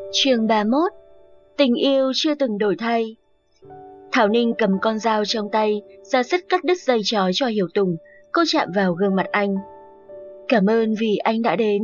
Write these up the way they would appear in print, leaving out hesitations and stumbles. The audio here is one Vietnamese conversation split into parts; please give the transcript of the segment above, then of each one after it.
Chương 31. Tình yêu chưa từng đổi thay. Thảo Ninh cầm con dao trong tay, ra sức cắt đứt dây trói cho Hiểu Tùng. Cô chạm vào gương mặt anh. Cảm ơn vì anh đã đến.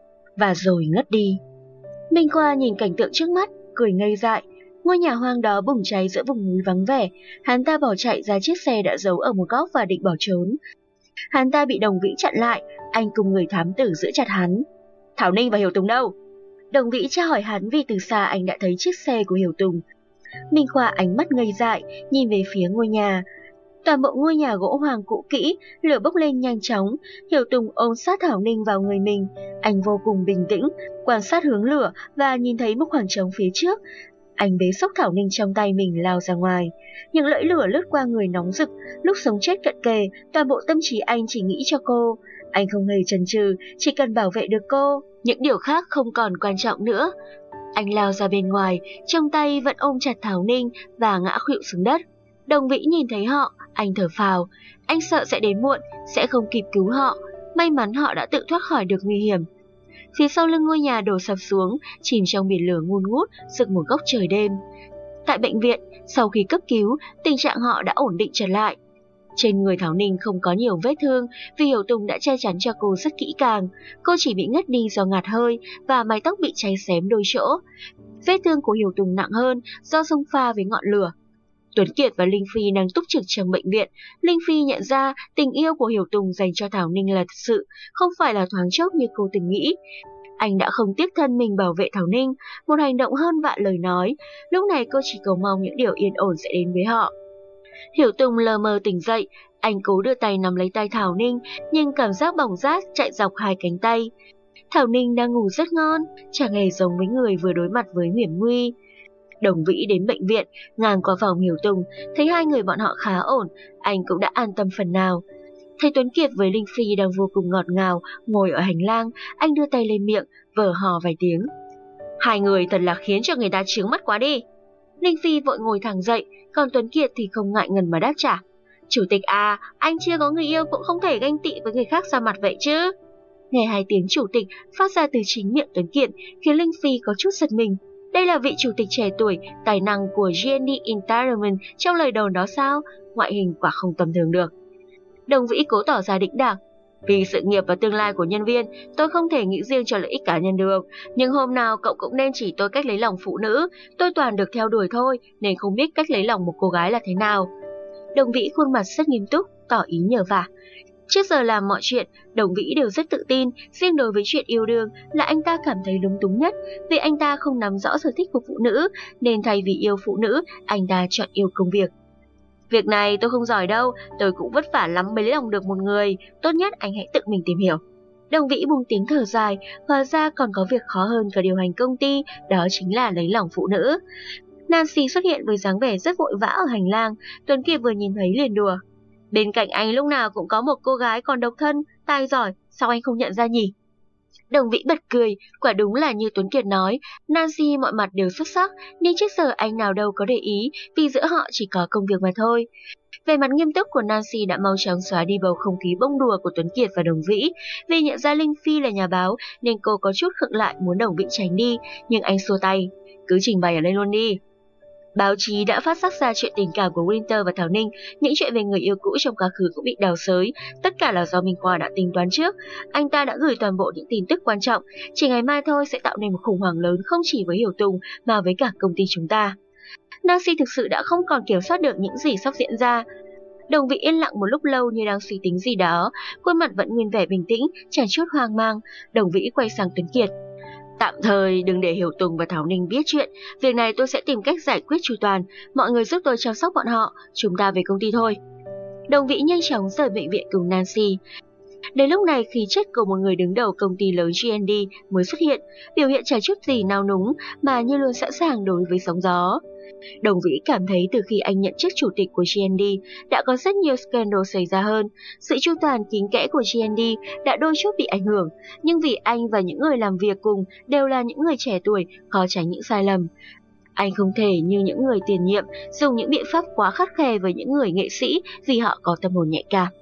Và rồi ngất đi. Minh Khoa nhìn cảnh tượng trước mắt, cười ngây dại. Ngôi nhà hoang đó bùng cháy giữa vùng núi vắng vẻ. Hắn ta bỏ chạy ra chiếc xe đã giấu ở một góc và định bỏ trốn. Hắn ta bị Đồng Vĩ chặn lại, anh cùng người thám tử giữ chặt hắn. Thảo Ninh và Hiểu Tùng đâu? Đồng Vĩ tra hỏi hắn vì từ xa anh đã thấy chiếc xe của Hiểu Tùng. Minh Khoa ánh mắt ngây dại, nhìn về phía ngôi nhà. Toàn bộ ngôi nhà gỗ hoàng cũ kỹ, lửa bốc lên nhanh chóng. Hiểu Tùng ôm sát Thảo Ninh vào người mình. Anh vô cùng bình tĩnh, quan sát hướng lửa và nhìn thấy một khoảng trống phía trước. Anh bế xốc Thảo Ninh trong tay mình lao ra ngoài. Những lưỡi lửa lướt qua người nóng rực, lúc sống chết cận kề, toàn bộ tâm trí anh chỉ nghĩ cho cô. Anh không hề chần chừ, chỉ cần bảo vệ được cô, những điều khác không còn quan trọng nữa. Anh lao ra bên ngoài, trong tay vẫn ôm chặt Thảo Ninh và ngã khuỵu xuống đất. Đồng Vĩ nhìn thấy họ, anh thở phào. Anh sợ sẽ đến muộn, sẽ không kịp cứu họ. May mắn họ đã tự thoát khỏi được nguy hiểm. Phía sau lưng ngôi nhà đổ sập xuống, chìm trong biển lửa ngùn ngút, rực một góc trời đêm. Tại bệnh viện, sau khi cấp cứu, tình trạng họ đã ổn định trở lại. Trên người Thảo Ninh không có nhiều vết thương vì Hiểu Tùng đã che chắn cho cô rất kỹ càng. Cô chỉ bị ngất đi do ngạt hơi và mái tóc bị cháy xém đôi chỗ. Vết thương của Hiểu Tùng nặng hơn do xông pha với ngọn lửa. Tuấn Kiệt và Linh Phi đang túc trực trong bệnh viện. Linh Phi nhận ra tình yêu của Hiểu Tùng dành cho Thảo Ninh là thật sự, không phải là thoáng chốc như cô từng nghĩ. Anh đã không tiếc thân mình bảo vệ Thảo Ninh, một hành động hơn vạn lời nói. Lúc này cô chỉ cầu mong những điều yên ổn sẽ đến với họ. Hiểu Tùng lờ mờ tỉnh dậy, anh cố đưa tay nắm lấy tay Thảo Ninh, nhưng cảm giác bỏng rát chạy dọc hai cánh tay. Thảo Ninh đang ngủ rất ngon, chẳng hề giống với người vừa đối mặt với hiểm nguy. Đồng Vĩ đến bệnh viện, ngang qua phòng Hiểu Tùng, thấy hai người bọn họ khá ổn, anh cũng đã an tâm phần nào. Thấy Tuấn Kiệt với Linh Phi đang vô cùng ngọt ngào, ngồi ở hành lang, anh đưa tay lên miệng, vờ hò vài tiếng. Hai người thật là khiến cho người ta chướng mắt quá đi. Linh Phi vội ngồi thẳng dậy, còn Tuấn Kiệt thì không ngại ngần mà đáp trả. Chủ tịch à, anh chưa có người yêu cũng không thể ganh tị với người khác ra mặt vậy chứ. Nghe hai tiếng chủ tịch phát ra từ chính miệng Tuấn Kiệt khiến Linh Phi có chút giật mình. Đây là vị chủ tịch trẻ tuổi, tài năng của GND Entertainment trong lời đồn đó sao? Ngoại hình quả không tầm thường được. Đồng Vĩ cố tỏ ra đĩnh đạc. Vì sự nghiệp và tương lai của nhân viên, tôi không thể nghĩ riêng cho lợi ích cá nhân được. Nhưng hôm nào cậu cũng nên chỉ tôi cách lấy lòng phụ nữ. Tôi toàn được theo đuổi thôi, nên không biết cách lấy lòng một cô gái là thế nào. Đồng Vĩ khuôn mặt rất nghiêm túc, tỏ ý nhờ vả. Trước giờ làm mọi chuyện, Đồng Vĩ đều rất tự tin. Riêng đối với chuyện yêu đương là anh ta cảm thấy lúng túng nhất. Vì anh ta không nắm rõ sở thích của phụ nữ, nên thay vì yêu phụ nữ, anh ta chọn yêu công việc. Việc này tôi không giỏi đâu, tôi cũng vất vả lắm mới lấy lòng được một người, tốt nhất anh hãy tự mình tìm hiểu. Đồng Vĩ buông tiếng thở dài, hóa ra còn có việc khó hơn cả điều hành công ty, đó chính là lấy lòng phụ nữ. Nancy xuất hiện với dáng vẻ rất vội vã ở hành lang, Tuấn Kiệt vừa nhìn thấy liền đùa. Bên cạnh anh lúc nào cũng có một cô gái còn độc thân, tài giỏi, sao anh không nhận ra nhỉ? Đồng Vĩ bật cười, quả đúng là như Tuấn Kiệt nói, Nancy mọi mặt đều xuất sắc, nhưng trước giờ anh nào đâu có để ý, vì giữa họ chỉ có công việc mà thôi. Về mặt nghiêm túc của Nancy đã mau chóng xóa đi bầu không khí bông đùa của Tuấn Kiệt và Đồng Vĩ. Vì nhận ra Linh Phi là nhà báo, nên cô có chút khựng lại muốn Đồng Vĩ tránh đi, nhưng anh xua tay, cứ trình bày ở đây luôn đi. Báo chí đã phát sắc ra chuyện tình cảm của Winter và Thảo Ninh, những chuyện về người yêu cũ trong quá khứ cũng bị đào xới, tất cả là do Minh Khoa đã tính toán trước. Anh ta đã gửi toàn bộ những tin tức quan trọng, chỉ ngày mai thôi sẽ tạo nên một khủng hoảng lớn không chỉ với Hiểu Tùng mà với cả công ty chúng ta. Nancy thực sự đã không còn kiểm soát được những gì sắp diễn ra. Đồng Vĩ yên lặng một lúc lâu như đang suy tính gì đó, khuôn mặt vẫn nguyên vẻ bình tĩnh, chẳng chút hoang mang. Đồng Vĩ quay sang Tuấn Kiệt. Tạm thời đừng để Hiểu Tùng và Thảo Ninh biết chuyện, việc này tôi sẽ tìm cách giải quyết chu toàn, mọi người giúp tôi chăm sóc bọn họ, chúng ta về công ty thôi. Đồng Vĩ nhanh chóng rời bệnh viện cùng Nancy. Đến lúc này khí chất của một người đứng đầu công ty lớn GND mới xuất hiện, biểu hiện chả chút gì nao núng mà như luôn sẵn sàng đối với sóng gió. Đồng Vĩ cảm thấy từ khi anh nhận chức chủ tịch của GND đã có rất nhiều scandal xảy ra hơn. Sự chu toàn kín kẽ của GND đã đôi chút bị ảnh hưởng, nhưng vì anh và những người làm việc cùng đều là những người trẻ tuổi, khó tránh những sai lầm. Anh không thể như những người tiền nhiệm dùng những biện pháp quá khắt khe với những người nghệ sĩ vì họ có tâm hồn nhạy cảm.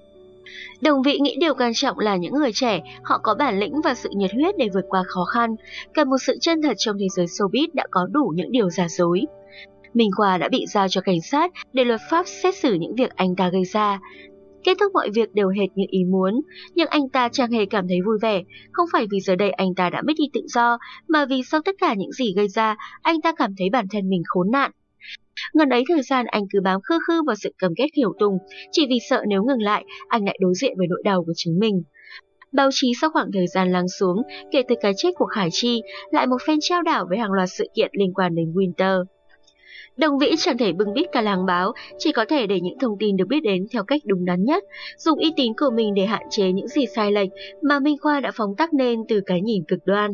Đồng Vĩ nghĩ điều quan trọng là những người trẻ, họ có bản lĩnh và sự nhiệt huyết để vượt qua khó khăn, cần một sự chân thật trong thế giới showbiz đã có đủ những điều giả dối. Minh Khoa đã bị giao cho cảnh sát để luật pháp xét xử những việc anh ta gây ra. Kết thúc mọi việc đều hệt như ý muốn, nhưng anh ta chẳng hề cảm thấy vui vẻ, không phải vì giờ đây anh ta đã mất đi tự do, mà vì sau tất cả những gì gây ra, anh ta cảm thấy bản thân mình khốn nạn. Ngần ấy thời gian anh cứ bám khư khư vào sự căm ghét Hiểu Tùng, chỉ vì sợ nếu ngừng lại, anh lại đối diện với nỗi đau của chính mình. Báo chí sau khoảng thời gian lắng xuống, kể từ cái chết của Khải Chi, lại một phen trao đảo với hàng loạt sự kiện liên quan đến Winter. Đồng Vĩ chẳng thể bưng bít cả làng báo, chỉ có thể để những thông tin được biết đến theo cách đúng đắn nhất, dùng uy tín của mình để hạn chế những gì sai lệch mà Minh Khoa đã phóng tác nên từ cái nhìn cực đoan.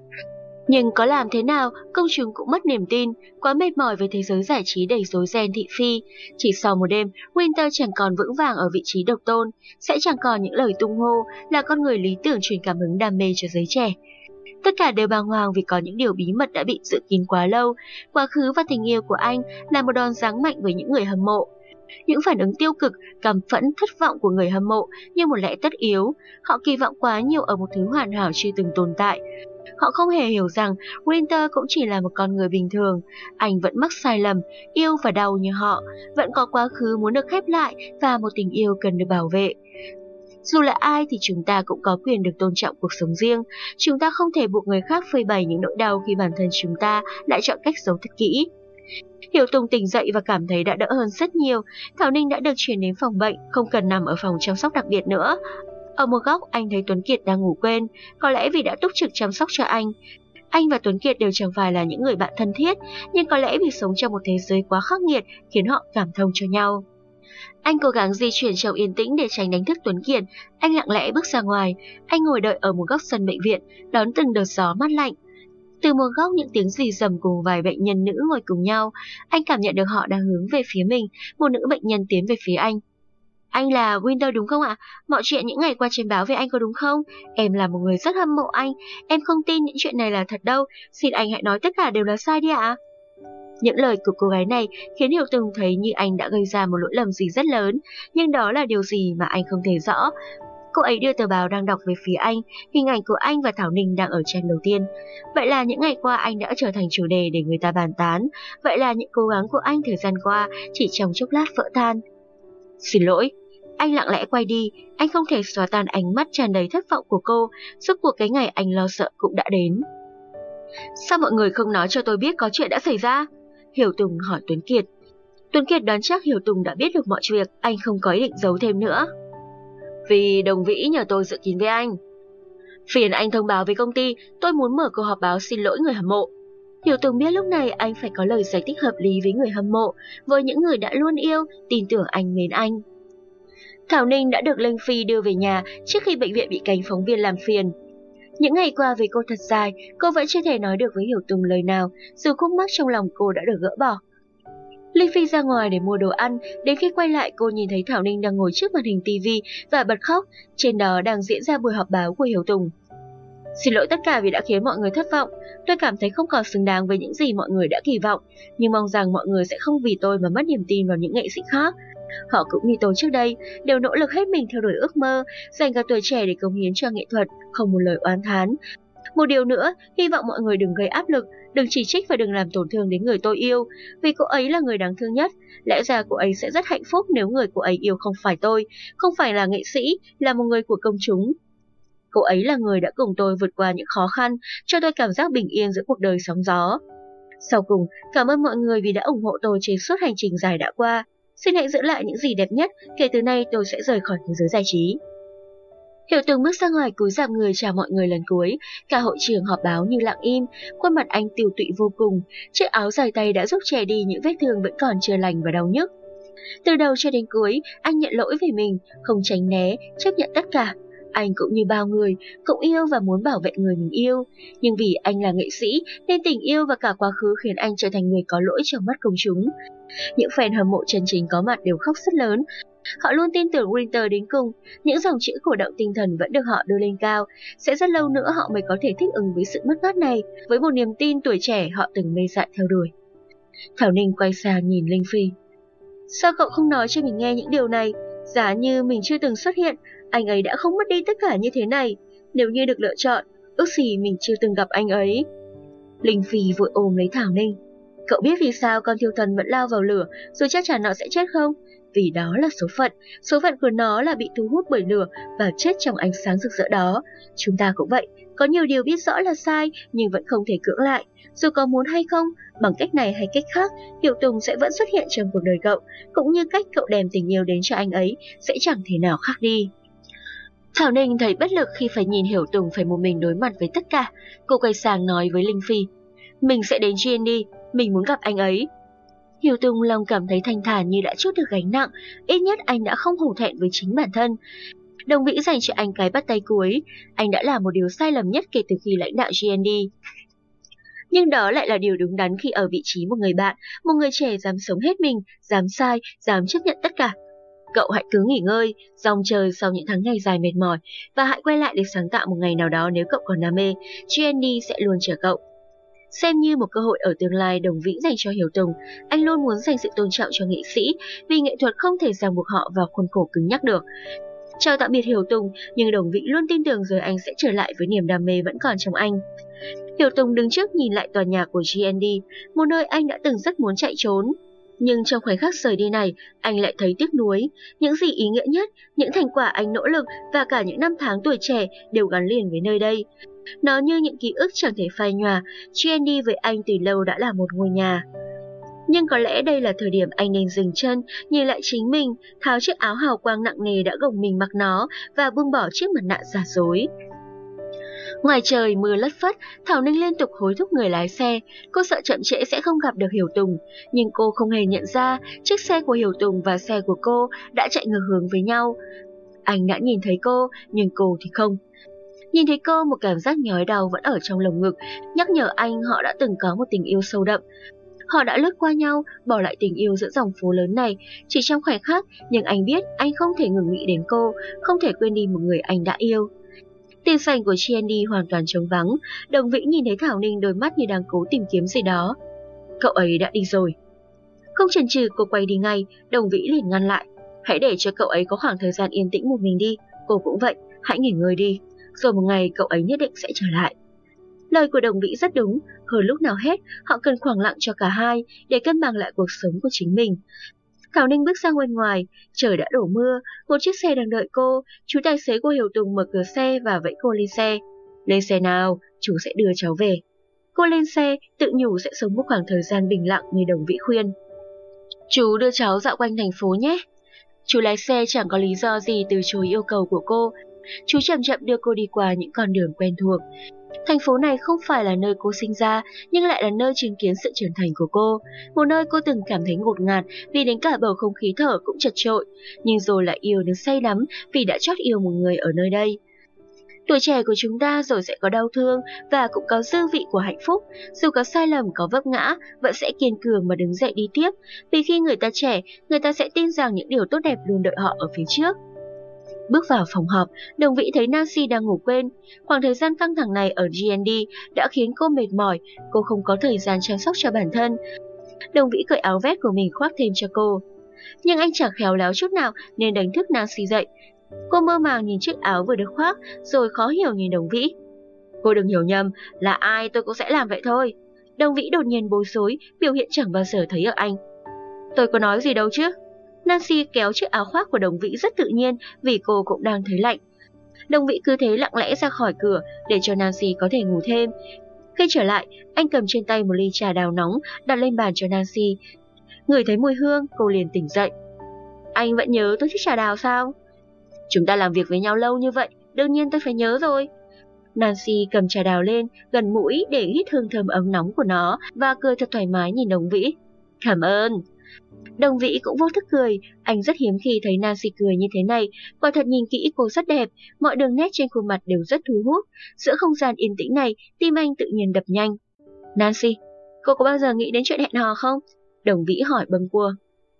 Nhưng có làm thế nào, công chúng cũng mất niềm tin, quá mệt mỏi với thế giới giải trí đầy rối ren thị phi. Chỉ sau một đêm, Winter chẳng còn vững vàng ở vị trí độc tôn, sẽ chẳng còn những lời tung hô là con người lý tưởng truyền cảm hứng đam mê cho giới trẻ. Tất cả đều bàng hoàng vì có những điều bí mật đã bị giữ kín quá lâu. Quá khứ và tình yêu của anh là một đòn giáng mạnh với những người hâm mộ. Những phản ứng tiêu cực, căm phẫn, thất vọng của người hâm mộ như một lẽ tất yếu. Họ kỳ vọng quá nhiều ở một thứ hoàn hảo chưa từng tồn tại. Họ không hề hiểu rằng Winter cũng chỉ là một con người bình thường. Anh vẫn mắc sai lầm, yêu và đau như họ, vẫn có quá khứ muốn được khép lại và một tình yêu cần được bảo vệ. Dù là ai thì chúng ta cũng có quyền được tôn trọng cuộc sống riêng. Chúng ta không thể buộc người khác phơi bày những nỗi đau khi bản thân chúng ta lại chọn cách giấu thật kỹ. Hiểu Tùng tỉnh dậy và cảm thấy đã đỡ hơn rất nhiều. Thảo Ninh đã được chuyển đến phòng bệnh, không cần nằm ở phòng chăm sóc đặc biệt nữa. Ở một góc anh thấy Tuấn Kiệt đang ngủ quên, có lẽ vì đã túc trực chăm sóc cho anh. Anh và Tuấn Kiệt đều chẳng phải là những người bạn thân thiết, nhưng có lẽ vì sống trong một thế giới quá khắc nghiệt khiến họ cảm thông cho nhau. Anh cố gắng di chuyển trong yên tĩnh để tránh đánh thức Tuấn Kiệt. Anh lặng lẽ bước ra ngoài. Anh ngồi đợi ở một góc sân bệnh viện, đón từng đợt gió mát lạnh. Từ một góc những tiếng rì rầm cùng vài bệnh nhân nữ ngồi cùng nhau. Anh cảm nhận được họ đang hướng về phía mình. Một nữ bệnh nhân tiến về phía anh. Anh là Winter đúng không ạ? Mọi chuyện những ngày qua trên báo về anh có đúng không? Em là một người rất hâm mộ anh. Em không tin những chuyện này là thật đâu. Xin anh hãy nói tất cả đều là sai đi ạ. Những lời của cô gái này khiến Hiểu Tùng thấy như anh đã gây ra một lỗi lầm gì rất lớn, nhưng đó là điều gì mà anh không thể rõ. Cô ấy đưa tờ báo đang đọc về phía anh, hình ảnh của anh và Thảo Ninh đang ở trang đầu tiên. Vậy là những ngày qua anh đã trở thành chủ đề để người ta bàn tán. Vậy là những cố gắng của anh thời gian qua chỉ trong chốc lát vỡ tan. Xin lỗi. Anh lặng lẽ quay đi, anh không thể xóa tan ánh mắt tràn đầy thất vọng của cô. Suốt cuộc cái ngày anh lo sợ cũng đã đến. Sao mọi người không nói cho tôi biết có chuyện đã xảy ra? Hiểu Tùng hỏi Tuấn Kiệt. Tuấn Kiệt đoán chắc Hiểu Tùng đã biết được mọi việc, anh không có ý định giấu thêm nữa. Vì Đồng Vĩ nhờ tôi giữ kín với anh. Phiền anh thông báo với công ty, tôi muốn mở cuộc họp báo xin lỗi người hâm mộ. Hiểu Tùng biết lúc này anh phải có lời giải thích hợp lý với người hâm mộ, với những người đã luôn yêu, tin tưởng anh mến anh. Thảo Ninh đã được Linh Phi đưa về nhà trước khi bệnh viện bị cánh phóng viên làm phiền. Những ngày qua với cô thật dài, cô vẫn chưa thể nói được với Hiểu Tùng lời nào, dù khúc mắc trong lòng cô đã được gỡ bỏ. Linh Phi ra ngoài để mua đồ ăn, đến khi quay lại cô nhìn thấy Thảo Ninh đang ngồi trước màn hình TV và bật khóc, trên đó đang diễn ra buổi họp báo của Hiểu Tùng. Xin lỗi tất cả vì đã khiến mọi người thất vọng, tôi cảm thấy không còn xứng đáng với những gì mọi người đã kỳ vọng, nhưng mong rằng mọi người sẽ không vì tôi mà mất niềm tin vào những nghệ sĩ khác. Họ cũng như tôi trước đây, đều nỗ lực hết mình theo đuổi ước mơ, dành cả tuổi trẻ để cống hiến cho nghệ thuật, không một lời oán thán. Một điều nữa, hy vọng mọi người đừng gây áp lực, đừng chỉ trích và đừng làm tổn thương đến người tôi yêu, vì cô ấy là người đáng thương nhất. Lẽ ra cô ấy sẽ rất hạnh phúc nếu người cô ấy yêu không phải tôi, không phải là nghệ sĩ, là một người của công chúng. Cô ấy là người đã cùng tôi vượt qua những khó khăn, cho tôi cảm giác bình yên giữa cuộc đời sóng gió. Sau cùng, cảm ơn mọi người vì đã ủng hộ tôi trên suốt hành trình dài đã qua. Xin hãy giữ lại những gì đẹp nhất, kể từ nay tôi sẽ rời khỏi thế giới giải trí. Hiểu Tùng bước ra ngoài cúi rạp người chào mọi người lần cuối, cả hội trường họp báo như lặng im, khuôn mặt anh tiêu tụy vô cùng, chiếc áo dài tay đã giúp che đi những vết thương vẫn còn chưa lành và đau nhức. Từ đầu cho đến cuối, anh nhận lỗi về mình, không tránh né, chấp nhận tất cả. Anh cũng như bao người, cũng yêu và muốn bảo vệ người mình yêu. Nhưng vì anh là nghệ sĩ, nên tình yêu và cả quá khứ khiến anh trở thành người có lỗi trong mắt công chúng. Những fan hâm mộ chân chính có mặt đều khóc rất lớn. Họ luôn tin tưởng Winter đến cùng, những dòng chữ cổ động tinh thần vẫn được họ đưa lên cao. Sẽ rất lâu nữa họ mới có thể thích ứng với sự mất mát này, với một niềm tin tuổi trẻ họ từng mê dại theo đuổi. Thảo Ninh quay sang nhìn Linh Phi. Sao cậu không nói cho mình nghe những điều này? Giá như mình chưa từng xuất hiện, anh ấy đã không mất đi tất cả như thế này. Nếu như được lựa chọn, ước gì mình chưa từng gặp anh ấy. Linh Phi vội ôm lấy Thảo Ninh. Cậu biết vì sao con thiêu thần vẫn lao vào lửa rồi chắc chắn nó sẽ chết không? Vì đó là số phận của nó là bị thu hút bởi lửa và chết trong ánh sáng rực rỡ đó. Chúng ta cũng vậy, có nhiều điều biết rõ là sai nhưng vẫn không thể cưỡng lại. Dù có muốn hay không, bằng cách này hay cách khác, Hiểu Tùng sẽ vẫn xuất hiện trong cuộc đời cậu, cũng như cách cậu đem tình yêu đến cho anh ấy sẽ chẳng thể nào khác đi. Thảo Ninh thấy bất lực khi phải nhìn Hiểu Tùng phải một mình đối mặt với tất cả. Cô quay sang nói với Linh Phi, mình sẽ đến GND, mình muốn gặp anh ấy. Hiểu Tùng lòng cảm thấy thanh thản như đã trút được gánh nặng, ít nhất anh đã không hổ thẹn với chính bản thân. Đồng Vĩ dành cho anh cái bắt tay cuối, anh đã làm một điều sai lầm nhất kể từ khi lãnh đạo GND. Nhưng đó lại là điều đúng đắn khi ở vị trí một người bạn, một người trẻ dám sống hết mình, dám sai, dám chấp nhận tất cả. Cậu hãy cứ nghỉ ngơi, dòng trời sau những tháng ngày dài mệt mỏi, và hãy quay lại để sáng tạo một ngày nào đó nếu cậu còn đam mê, GND sẽ luôn chờ cậu. Xem như một cơ hội ở tương lai, Đồng Vĩ dành cho Hiểu Tùng, anh luôn muốn dành sự tôn trọng cho nghệ sĩ, vì nghệ thuật không thể ràng buộc họ vào khuôn khổ cứng nhắc được. Chào tạm biệt Hiểu Tùng, nhưng Đồng Vĩ luôn tin tưởng rồi anh sẽ trở lại với niềm đam mê vẫn còn trong anh. Hiểu Tùng đứng trước nhìn lại tòa nhà của GND, một nơi anh đã từng rất muốn chạy trốn. Nhưng trong khoảnh khắc rời đi này, anh lại thấy tiếc nuối. Những gì ý nghĩa nhất, những thành quả anh nỗ lực và cả những năm tháng tuổi trẻ đều gắn liền với nơi đây. Nó như những ký ức chẳng thể phai nhòa, GND với anh từ lâu đã là một ngôi nhà. Nhưng có lẽ đây là thời điểm anh nên dừng chân, nhìn lại chính mình, tháo chiếc áo hào quang nặng nề đã gồng mình mặc nó và buông bỏ chiếc mặt nạ giả dối. Ngoài trời mưa lất phất, Thảo Ninh liên tục hối thúc người lái xe. Cô sợ chậm trễ sẽ không gặp được Hiểu Tùng, nhưng cô không hề nhận ra chiếc xe của Hiểu Tùng và xe của cô đã chạy ngược hướng với nhau. Anh đã nhìn thấy cô, nhưng cô thì không. Nhìn thấy cô, một cảm giác nhói đau vẫn ở trong lồng ngực, nhắc nhở anh họ đã từng có một tình yêu sâu đậm. Họ đã lướt qua nhau, bỏ lại tình yêu giữa dòng phố lớn này chỉ trong khoảnh khắc, nhưng anh biết anh không thể ngừng nghĩ đến cô, không thể quên đi một người anh đã yêu. Tiền sảnh của GND hoàn toàn trống vắng, Đồng Vĩ nhìn thấy Thảo Ninh đôi mắt như đang cố tìm kiếm gì đó. Cậu ấy đã đi rồi. Không chần chừ cô quay đi ngay, Đồng Vĩ liền ngăn lại. Hãy để cho cậu ấy có khoảng thời gian yên tĩnh một mình đi, cô cũng vậy, hãy nghỉ ngơi đi, rồi một ngày cậu ấy nhất định sẽ trở lại. Lời của Đồng Vĩ rất đúng, hơn lúc nào hết, họ cần khoảng lặng cho cả hai để cân bằng lại cuộc sống của chính mình. Thảo Ninh bước ra bên ngoài, trời đã đổ mưa, một chiếc xe đang đợi cô, chú tài xế của Hiểu Tùng mở cửa xe và vẫy cô lên xe. Lên xe nào, chú sẽ đưa cháu về. Cô lên xe, tự nhủ sẽ sống một khoảng thời gian bình lặng như Đồng Vĩ khuyên. Chú đưa cháu dạo quanh thành phố nhé. Chú lái xe chẳng có lý do gì từ chối yêu cầu của cô. Chú chậm chậm đưa cô đi qua những con đường quen thuộc. Thành phố này không phải là nơi cô sinh ra, nhưng lại là nơi chứng kiến sự trưởng thành của cô. Một nơi cô từng cảm thấy ngột ngạt vì đến cả bầu không khí thở cũng chật chội, nhưng rồi lại yêu đến say đắm vì đã chót yêu một người ở nơi đây. Tuổi trẻ của chúng ta rồi sẽ có đau thương và cũng có dư vị của hạnh phúc. Dù có sai lầm, có vấp ngã, vẫn sẽ kiên cường mà đứng dậy đi tiếp. Vì khi người ta trẻ, người ta sẽ tin rằng những điều tốt đẹp luôn đợi họ ở phía trước. Bước vào phòng họp, Đồng Vĩ thấy Nancy đang ngủ quên. Khoảng thời gian căng thẳng này ở GND đã khiến cô mệt mỏi, cô không có thời gian chăm sóc cho bản thân. Đồng Vĩ cởi áo vest của mình khoác thêm cho cô. Nhưng anh chẳng khéo léo chút nào nên đánh thức Nancy dậy. Cô mơ màng nhìn chiếc áo vừa được khoác, rồi khó hiểu nhìn Đồng Vĩ. Cô đừng hiểu nhầm, là ai tôi cũng sẽ làm vậy thôi. Đồng Vĩ đột nhiên bối rối, biểu hiện chẳng bao giờ thấy ở anh. Tôi có nói gì đâu chứ. Nancy kéo chiếc áo khoác của Đồng Vĩ rất tự nhiên vì cô cũng đang thấy lạnh. Đồng Vĩ cứ thế lặng lẽ ra khỏi cửa để cho Nancy có thể ngủ thêm. Khi trở lại, anh cầm trên tay một ly trà đào nóng đặt lên bàn cho Nancy. Ngửi thấy mùi hương, cô liền tỉnh dậy. Anh vẫn nhớ tôi thích trà đào sao? Chúng ta làm việc với nhau lâu như vậy, đương nhiên tôi phải nhớ rồi. Nancy cầm trà đào lên gần mũi để hít hương thơm ấm nóng của nó và cười thật thoải mái nhìn Đồng Vĩ. Cảm ơn. Đồng Vĩ cũng vô thức cười, anh rất hiếm khi thấy Nancy cười như thế này, quả thật nhìn kỹ cô rất đẹp, mọi đường nét trên khuôn mặt đều rất thu hút. Giữa không gian yên tĩnh này, tim anh tự nhiên đập nhanh. Nancy, cô có bao giờ nghĩ đến chuyện hẹn hò không? Đồng Vĩ hỏi bâng quơ.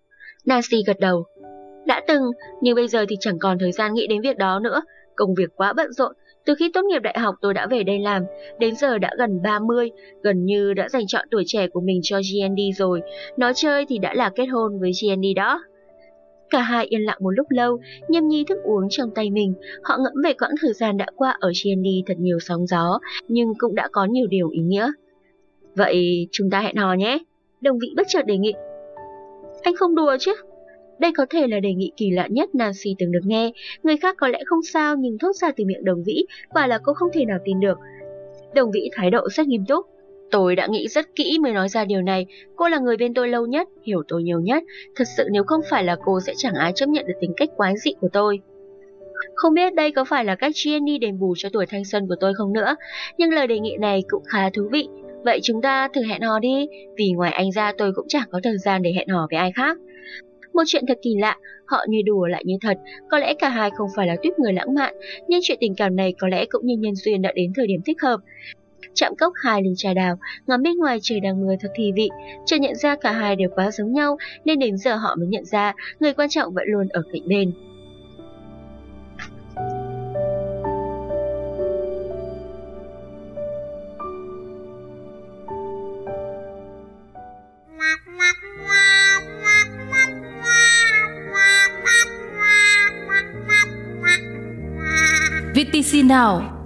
Nancy gật đầu. Đã từng, nhưng bây giờ thì chẳng còn thời gian nghĩ đến việc đó nữa, công việc quá bận rộn. Từ khi tốt nghiệp đại học tôi đã về đây làm, đến giờ đã gần 30, gần như đã dành trọn tuổi trẻ của mình cho GND rồi. Nói chơi thì đã là kết hôn với GND đó. Cả hai yên lặng một lúc lâu, nhâm nhi thức uống trong tay mình. Họ ngẫm về quãng thời gian đã qua ở TND thật nhiều sóng gió, nhưng cũng đã có nhiều điều ý nghĩa. Vậy chúng ta hẹn hò nhé, Đồng Vĩ bất chợt đề nghị. Anh không đùa chứ? Đây có thể là đề nghị kỳ lạ nhất Nancy từng được nghe. Người khác có lẽ không sao, nhưng thốt ra từ miệng Đồng Vĩ, quả là cô không thể nào tin được. Đồng Vĩ thái độ rất nghiêm túc. Tôi đã nghĩ rất kỹ mới nói ra điều này. Cô là người bên tôi lâu nhất, hiểu tôi nhiều nhất. Thật sự nếu không phải là cô sẽ chẳng ai chấp nhận được tính cách quái dị của tôi. Không biết đây có phải là cách Jenny đền bù cho tuổi thanh xuân của tôi không nữa, nhưng lời đề nghị này cũng khá thú vị. Vậy chúng ta thử hẹn hò đi, vì ngoài anh ra tôi cũng chẳng có thời gian để hẹn hò với ai khác. Một chuyện thật kỳ lạ, họ như đùa lại như thật. Có lẽ cả hai không phải là tuýp người lãng mạn, nhưng chuyện tình cảm này có lẽ cũng như nhân duyên đã đến thời điểm thích hợp. Chạm cốc 2 ly trà đào, ngắm bên ngoài trời đang mưa thật thi vị. Chợt nhận ra cả hai đều quá giống nhau, nên đến giờ họ mới nhận ra người quan trọng vẫn luôn ở cạnh bên. VTC Now